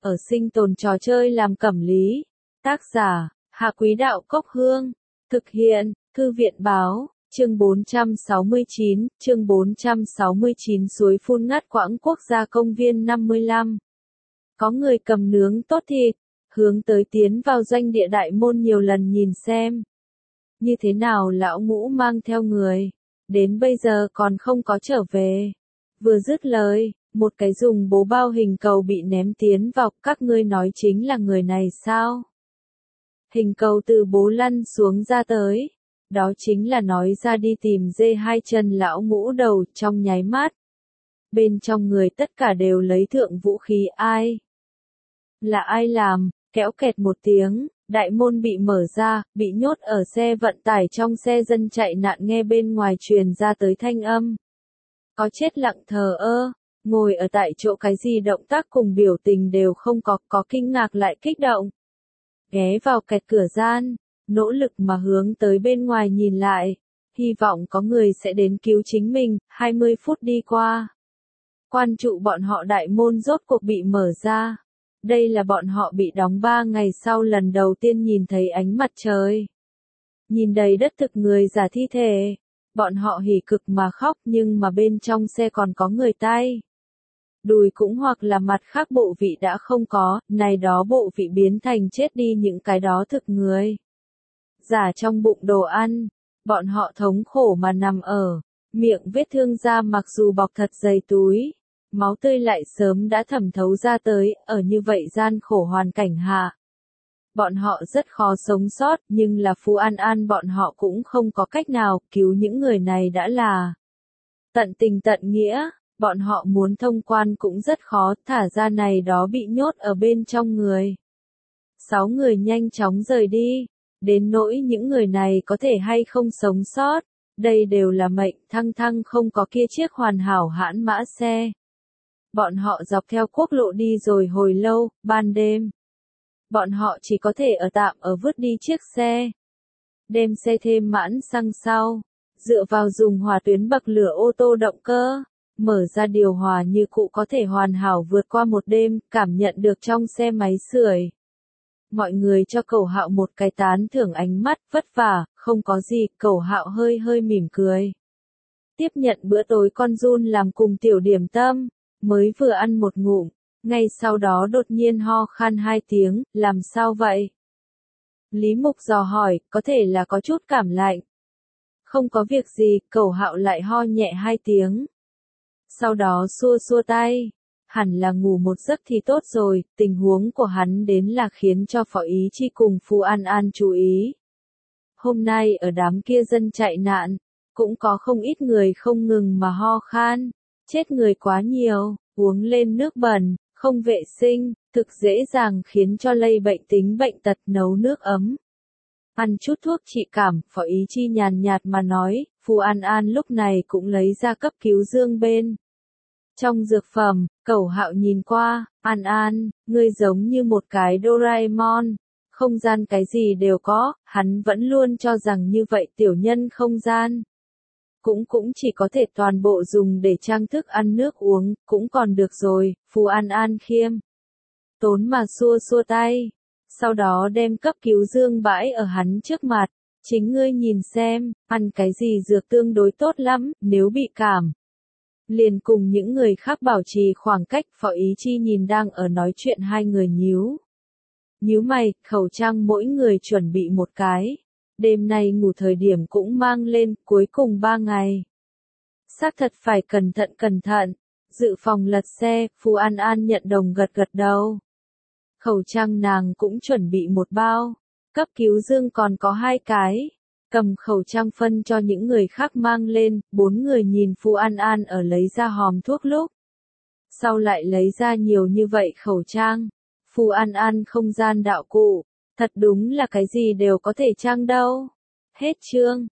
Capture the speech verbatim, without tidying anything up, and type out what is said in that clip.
ở sinh tồn trò chơi làm cẩm lý. Tác giả, Hạ Quý Đạo Cốc Hương. Thực hiện, Thư viện Báo, chương bốn trăm sáu mươi chín, chương bốn trăm sáu mươi chín suối phun ngắt quãng quốc gia công viên năm mươi lăm. Có người cầm nướng tốt thịt, hướng tới tiến vào doanh địa đại môn nhiều lần nhìn xem. Như thế nào lão ngũ mang theo người, đến bây giờ còn không có trở về. Vừa dứt lời, một cái dùng bố bao hình cầu bị ném tiến vào, các ngươi nói chính là người này sao? Hình cầu từ bố lăn xuống ra tới. Đó chính là nói ra đi tìm dê hai chân lão ngũ đầu trong nháy mắt. Bên trong người tất cả đều lấy thượng vũ khí ai? Là ai làm? Kéo kẹt một tiếng, đại môn bị mở ra, bị nhốt ở xe vận tải trong xe dân chạy nạn nghe bên ngoài truyền ra tới thanh âm. Có chết lặng thờ ơ, ngồi ở tại chỗ cái gì động tác cùng biểu tình đều không có, có kinh ngạc lại kích động. Ghé vào kẹt cửa gian, nỗ lực mà hướng tới bên ngoài nhìn lại, hy vọng có người sẽ đến cứu chính mình. Hai mươi phút đi qua, quan trụ bọn họ đại môn rốt cuộc bị mở ra. Đây là bọn họ bị đóng ba ngày sau lần đầu tiên nhìn thấy ánh mặt trời. Nhìn đầy đất thực người giả thi thể, bọn họ hỉ cực mà khóc, nhưng mà bên trong xe còn có người tay. Đùi cũng hoặc là mặt khác bộ vị đã không có, này đó bộ vị biến thành chết đi những cái đó thực người. Giả trong bụng đồ ăn, bọn họ thống khổ mà nằm ở, miệng vết thương da mặc dù bọc thật dày túi. Máu tươi lại sớm đã thẩm thấu ra tới, ở như vậy gian khổ hoàn cảnh hạ. Bọn họ rất khó sống sót, nhưng là Phú An An bọn họ cũng không có cách nào, cứu những người này đã là tận tình tận nghĩa, bọn họ muốn thông quan cũng rất khó, thả ra này đó bị nhốt ở bên trong người. Sáu người nhanh chóng rời đi, đến nỗi những người này có thể hay không sống sót, đây đều là mệnh thăng thăng không có kia chiếc hoàn hảo hãn mã xe. Bọn họ dọc theo quốc lộ đi rồi hồi lâu, ban đêm. Bọn họ chỉ có thể ở tạm ở vứt đi chiếc xe. Đem xe thêm mãn xăng sau. Dựa vào dùng hỏa tuyến bậc lửa ô tô động cơ. Mở ra điều hòa như cũ có thể hoàn hảo vượt qua một đêm, cảm nhận được trong xe máy sưởi. Mọi người cho Cẩu Hạo một cái tán thưởng ánh mắt, vất vả, không có gì, Cẩu Hạo hơi hơi mỉm cười. Tiếp nhận bữa tối con giun làm cùng tiểu điểm tâm. Mới vừa ăn một ngụm, ngay sau đó đột nhiên ho khan hai tiếng, làm sao vậy? Lý Mục dò hỏi, có thể là có chút cảm lạnh. Không có việc gì, Cẩu Hạo lại ho nhẹ hai tiếng. Sau đó xua xua tay, hẳn là ngủ một giấc thì tốt rồi, tình huống của hắn đến là khiến cho Phó Ý Chi cùng Phú An An chú ý. Hôm nay ở đám kia dân chạy nạn, cũng có không ít người không ngừng mà ho khan. Chết người quá nhiều, uống lên nước bẩn, không vệ sinh, thực dễ dàng khiến cho lây bệnh tính bệnh tật. Nấu nước ấm, ăn chút thuốc trị cảm. Phó Ý Chi nhàn nhạt mà nói. Phú An An lúc này cũng lấy ra cấp cứu dương bên trong dược phẩm. Cẩu Hạo nhìn qua, An An, ngươi giống như một cái Doraemon, không gian cái gì đều có. Hắn vẫn luôn cho rằng như vậy tiểu nhân không gian cũng cũng chỉ có thể toàn bộ dùng để trang thức ăn nước uống, cũng còn được rồi. Phú An An khiêm tốn mà xua xua tay, sau đó đem cấp cứu dương bãi ở hắn trước mặt. Chính ngươi nhìn xem, ăn cái gì dược tương đối tốt lắm, nếu bị cảm, liền cùng những người khác bảo trì khoảng cách. Phó Ý Chi nhìn đang ở nói chuyện hai người nhíu nhíu mày, khẩu trang mỗi người chuẩn bị một cái. Đêm nay ngủ thời điểm cũng mang lên, cuối cùng ba ngày. Xác thật phải cẩn thận cẩn thận, dự phòng lật xe. Phú An An nhận đồng gật gật đầu. Khẩu trang nàng cũng chuẩn bị một bao, cấp cứu dương còn có hai cái. Cầm khẩu trang phân cho những người khác mang lên. Bốn người nhìn Phú An An ở lấy ra hòm thuốc lúc sau lại lấy ra nhiều như vậy khẩu trang. Phú An An không gian đạo cụ, thật đúng là cái gì đều có thể trang đâu. Hết chương.